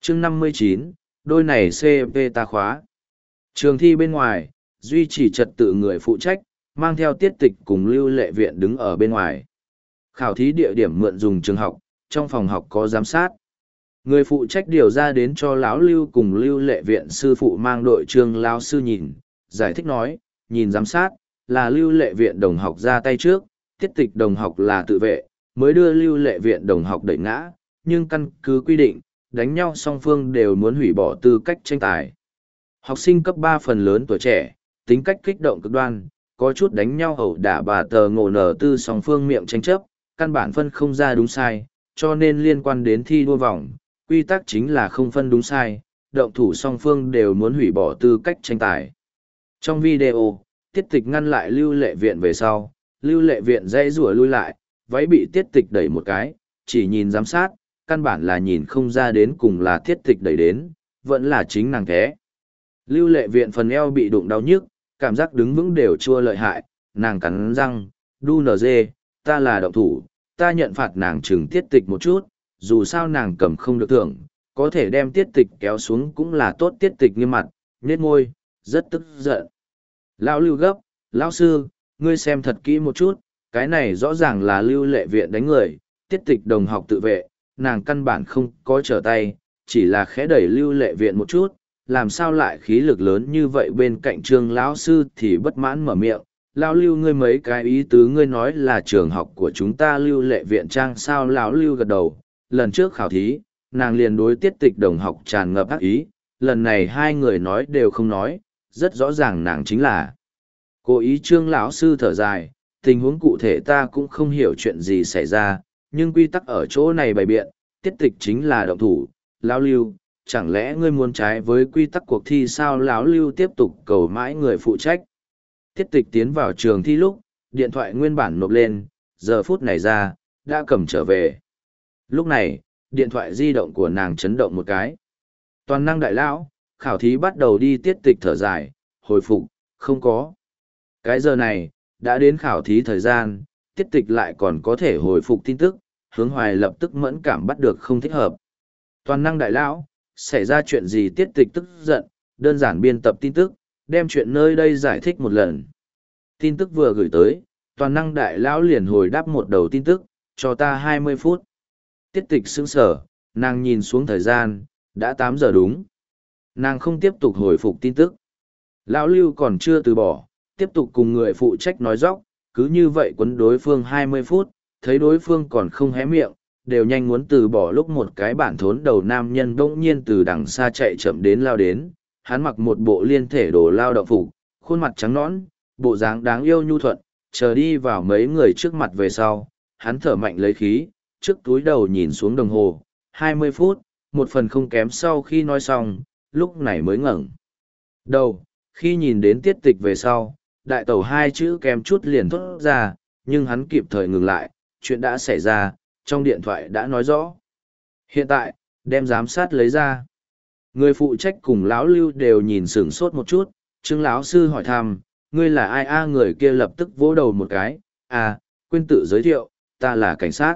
chương 59, đôi này CP ta khóa. Trường thi bên ngoài, duy trì trật tự người phụ trách, mang theo tiết tịch cùng lưu lệ viện đứng ở bên ngoài. Khảo thí địa điểm mượn dùng trường học, trong phòng học có giám sát. Người phụ trách điều ra đến cho lão lưu cùng lưu lệ viện sư phụ mang đội trường lão sư nhìn, giải thích nói, nhìn giám sát, là lưu lệ viện đồng học ra tay trước, tiết tịch đồng học là tự vệ, mới đưa lưu lệ viện đồng học đẩy ngã, nhưng căn cứ quy định, đánh nhau song phương đều muốn hủy bỏ tư cách tranh tài. Học sinh cấp 3 phần lớn tuổi trẻ, tính cách kích động cực đoan, có chút đánh nhau ẩu đả bà tờ ngộ nở tư song phương miệng tranh chấp, căn bản phân không ra đúng sai, cho nên liên quan đến thi đua vòng, quy tắc chính là không phân đúng sai, động thủ song phương đều muốn hủy bỏ tư cách tranh tài. Trong video, tiết tịch ngăn lại lưu lệ viện về sau, lưu lệ viện dãy rủa lui lại, váy bị tiết tịch đẩy một cái, chỉ nhìn giám sát, căn bản là nhìn không ra đến cùng là tiết tịch đẩy đến, vẫn là chính nàng thế. Lưu lệ viện phần eo bị đụng đau nhức, cảm giác đứng vững đều chua lợi hại, nàng cắn răng, đu nở dê, ta là động thủ, ta nhận phạt nàng trừng tiết tịch một chút, dù sao nàng cầm không được thưởng, có thể đem tiết tịch kéo xuống cũng là tốt. Tiết tịch nghiêm mặt, nhếch môi, rất tức giận. Lão lưu gấp, lão sư, ngươi xem thật kỹ một chút, cái này rõ ràng là lưu lệ viện đánh người, tiết tịch đồng học tự vệ, nàng căn bản không có trở tay, chỉ là khẽ đẩy lưu lệ viện một chút, làm sao lại khí lực lớn như vậy. Bên cạnh trường lão sư thì bất mãn mở miệng, lão lưu ngươi mấy cái ý tứ ngươi nói là trường học của chúng ta lưu lệ viện trang sao. Lão lưu gật đầu, lần trước khảo thí, nàng liền đối tiết tịch đồng học tràn ngập ác ý, lần này hai người nói đều không nói, rất rõ ràng nàng chính là cố ý. Trương lão sư thở dài, tình huống cụ thể ta cũng không hiểu chuyện gì xảy ra, nhưng quy tắc ở chỗ này bày biện, tiết tịch chính là động thủ. Lão lưu, chẳng lẽ ngươi muốn trái với quy tắc cuộc thi sao? Lão lưu tiếp tục cầu mãi người phụ trách. Tiết tịch tiến vào trường thi lúc, điện thoại nguyên bản nộp lên, giờ phút này ra, đã cầm trở về. Lúc này, điện thoại di động của nàng chấn động một cái. Toàn năng đại lão, khảo thí bắt đầu đi. Tiết tịch thở dài, hồi phục, không có. Cái giờ này, đã đến khảo thí thời gian, tiết tịch lại còn có thể hồi phục tin tức, Hướng Hoài lập tức mẫn cảm bắt được không thích hợp. Toàn năng đại lão, xảy ra chuyện gì? Tiết tịch tức giận, đơn giản biên tập tin tức, đem chuyện nơi đây giải thích một lần. Tin tức vừa gửi tới, toàn năng đại lão liền hồi đáp một đầu tin tức, cho ta 20 phút. Tiết tịch sững sờ, nàng nhìn xuống thời gian, đã 8 giờ đúng. Nàng không tiếp tục hồi phục tin tức. Lão lưu còn chưa từ bỏ, tiếp tục cùng người phụ trách nói dóc, cứ như vậy quấn đối phương 20 phút, thấy đối phương còn không hé miệng, đều nhanh muốn từ bỏ lúc một cái bản thốn đầu nam nhân bỗng nhiên từ đằng xa chạy chậm đến lao đến. Hắn mặc một bộ liên thể đồ lao động phục, khuôn mặt trắng nõn, bộ dáng đáng yêu nhu thuận, chờ đi vào mấy người trước mặt về sau, hắn thở mạnh lấy khí, trước túi đầu nhìn xuống đồng hồ, 20 phút, một phần không kém. Sau khi nói xong, lúc này mới ngẩng đầu, khi nhìn đến tiết tịch về sau, đại tẩu hai chữ kém chút liền thốt ra, nhưng hắn kịp thời ngừng lại, chuyện đã xảy ra, trong điện thoại đã nói rõ. Hiện tại, đem giám sát lấy ra. Người phụ trách cùng lão lưu đều nhìn sửng sốt một chút, Trương lão sư hỏi thăm, ngươi là ai? A, người kia lập tức vỗ đầu một cái, quên tự giới thiệu, ta là cảnh sát.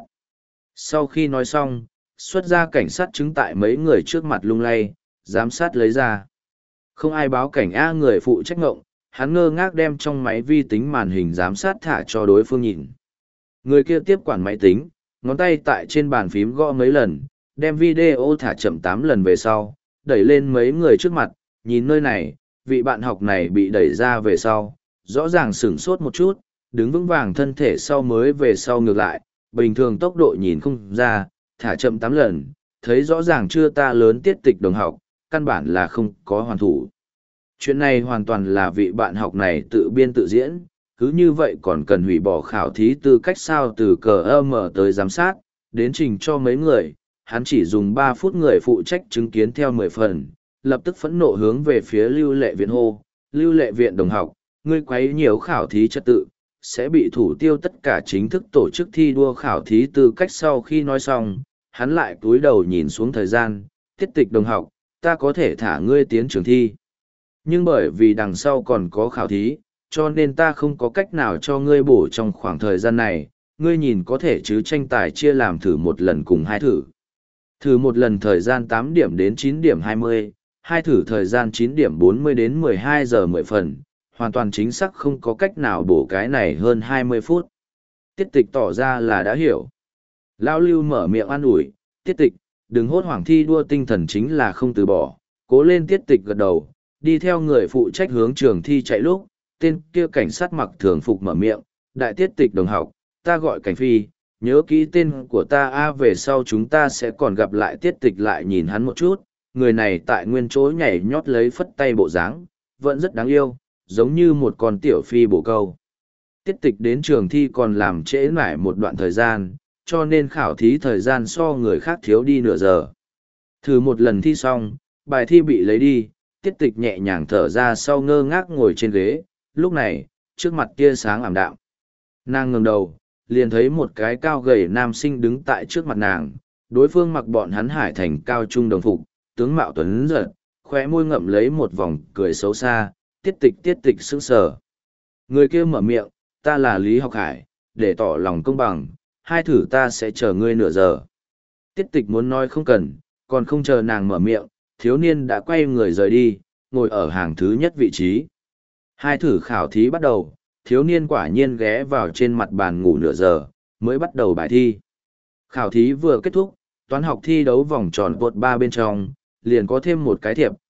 Sau khi nói xong, xuất ra cảnh sát chứng tại mấy người trước mặt lung lay, giám sát lấy ra. Không ai báo cảnh. Người phụ trách ngộng, hắn ngơ ngác đem trong máy vi tính màn hình giám sát thả cho đối phương nhìn. Người kia tiếp quản máy tính, ngón tay tại trên bàn phím gõ mấy lần, đem video thả chậm 8 lần về sau, đẩy lên mấy người trước mặt, nhìn nơi này, vị bạn học này bị đẩy ra về sau, rõ ràng sửng sốt một chút, đứng vững vàng thân thể sau mới về sau ngược lại, bình thường tốc độ nhìn không ra, thả chậm 8 lần, thấy rõ ràng chưa? Ta lớn tiết tịch đồng học, căn bản là không có hoàn thủ. Chuyện này hoàn toàn là vị bạn học này tự biên tự diễn, cứ như vậy còn cần hủy bỏ khảo thí tư cách sao? Từ cờ mở tới giám sát, đến trình cho mấy người, hắn chỉ dùng 3 phút. Người phụ trách chứng kiến theo 10 phần, lập tức phẫn nộ hướng về phía lưu lệ viện hô, lưu lệ viện đồng học, ngươi quấy nhiều khảo thí trật tự, sẽ bị thủ tiêu tất cả chính thức tổ chức thi đua khảo thí tư cách. Sau khi nói xong, hắn lại cúi đầu nhìn xuống thời gian, tiết tịch đồng học, ta có thể thả ngươi tiến trường thi. Nhưng bởi vì đằng sau còn có khảo thí, cho nên ta không có cách nào cho ngươi bổ trong khoảng thời gian này, ngươi nhìn có thể chứ tranh tài chia làm thử một lần cùng 2 thử. Thử một lần thời gian 8 điểm đến 9 điểm 20, hai thử thời gian 9 điểm 40 đến 12 giờ 10 phần, hoàn toàn chính xác không có cách nào bổ cái này hơn 20 phút. Tiết tịch tỏ ra là đã hiểu. Lão Lưu mở miệng an ủi, tiết tịch, đừng hốt hoảng, thi đua tinh thần chính là không từ bỏ, cố lên. Tiết tịch gật đầu, đi theo người phụ trách hướng trường thi chạy lúc, tên kia cảnh sát mặc thường phục mở miệng, đại tiết tịch đồng học, ta gọi Cảnh Phi, nhớ kỹ tên của ta a, về sau chúng ta sẽ còn gặp lại. Tiết tịch lại nhìn hắn một chút, người này tại nguyên chỗ nhảy nhót lấy phất tay bộ dáng, vẫn rất đáng yêu, giống như một con tiểu phi bổ câu. Tiết tịch đến trường thi còn làm trễ mãi một đoạn thời gian, cho nên khảo thí thời gian so người khác thiếu đi nửa giờ. Thử một lần thi xong, bài thi bị lấy đi, tiết tịch nhẹ nhàng thở ra sau ngơ ngác ngồi trên ghế, lúc này, trước mặt tia sáng ảm đạm. Nàng ngẩng đầu, liền thấy một cái cao gầy nam sinh đứng tại trước mặt nàng, đối phương mặc bọn hắn Hải Thành cao trung đồng phục, tướng mạo tuấn giật, khóe môi ngậm lấy một vòng cười xấu xa. Tiết tịch sững sờ. Người kia mở miệng, ta là Lý Học Hải, để tỏ lòng công bằng, hai thử ta sẽ chờ ngươi nửa giờ. Tiết tịch muốn nói không cần, còn không chờ nàng mở miệng, thiếu niên đã quay người rời đi, ngồi ở hàng thứ nhất vị trí. Hai thử khảo thí bắt đầu, thiếu niên quả nhiên ghé vào trên mặt bàn ngủ nửa giờ, mới bắt đầu bài thi. Khảo thí vừa kết thúc, toán học thi đấu vòng tròn vượt 3 bên trong, liền có thêm một cái thiệp,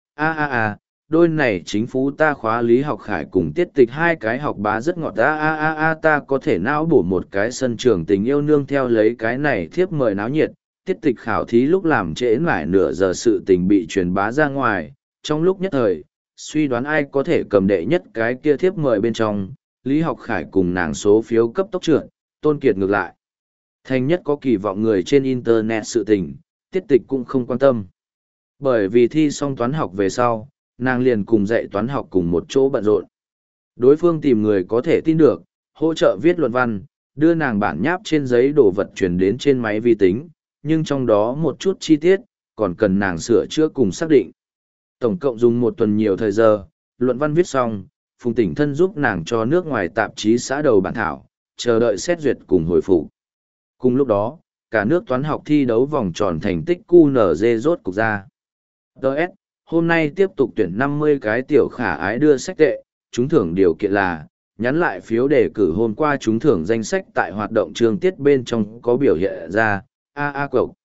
đôi này chính phú ta khóa Lý Học Khải cùng tiết tịch hai cái học bá rất ngọt, ta có thể não bổ một cái sân trường tình yêu. Nương theo lấy cái này thiếp mời náo nhiệt, tiết tịch khảo thí lúc làm trễ mãi nửa giờ sự tình bị truyền bá ra ngoài, trong lúc nhất thời, suy đoán ai có thể cầm đệ nhất cái kia thiếp mời bên trong, Lý Học Khải cùng nàng số phiếu cấp tốc trượt, Tôn Kiệt ngược lại. Thành nhất có kỳ vọng người trên Internet sự tình, tiết tịch cũng không quan tâm. Bởi vì thi xong toán học về sau, nàng liền cùng dạy toán học cùng một chỗ bận rộn. Đối phương tìm người có thể tin được, hỗ trợ viết luận văn, đưa nàng bản nháp trên giấy đồ vật truyền đến trên máy vi tính, nhưng trong đó một chút chi tiết, còn cần nàng sửa chữa cùng xác định. Tổng cộng dùng một tuần nhiều thời giờ, luận văn viết xong, Phùng Tỉnh Thân giúp nàng cho nước ngoài tạp chí xã đầu bản thảo, chờ đợi xét duyệt cùng hồi phục. Cùng lúc đó, cả nước toán học thi đấu vòng tròn thành tích QNZ rốt cục ra. Đợt, hôm nay tiếp tục tuyển 50 cái tiểu khả ái đưa sách tệ, trúng thưởng điều kiện là, nhắn lại phiếu đề cử hôm qua trúng thưởng danh sách tại hoạt động trường tiết bên trong có biểu hiện ra, cộc.